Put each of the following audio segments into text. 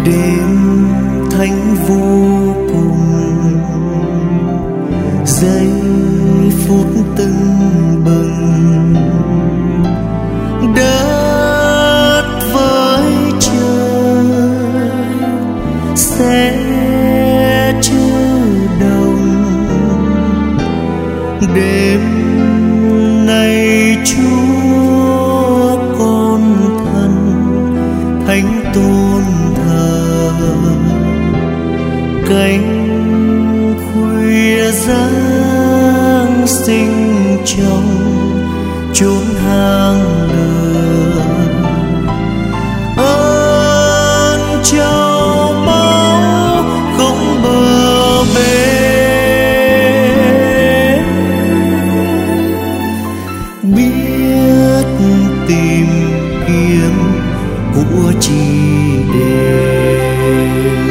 đêm thánh vô cùng, giây phút tưng bừng, đất với trời sẽ chứa đồng. Đêm nay Chúa con thân thánh tôn thờ, cánh khuya giáng sinh trong chốn hang lửa. Ơn châu báu không bờ bến, biết tìm kiếm của chi đêm.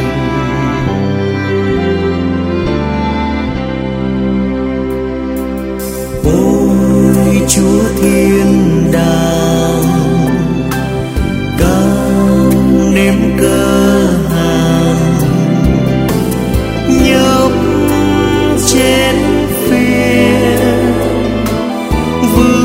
Ôi Chúa thiên đàng, càng nếm cơ hàn nhấp chén phiền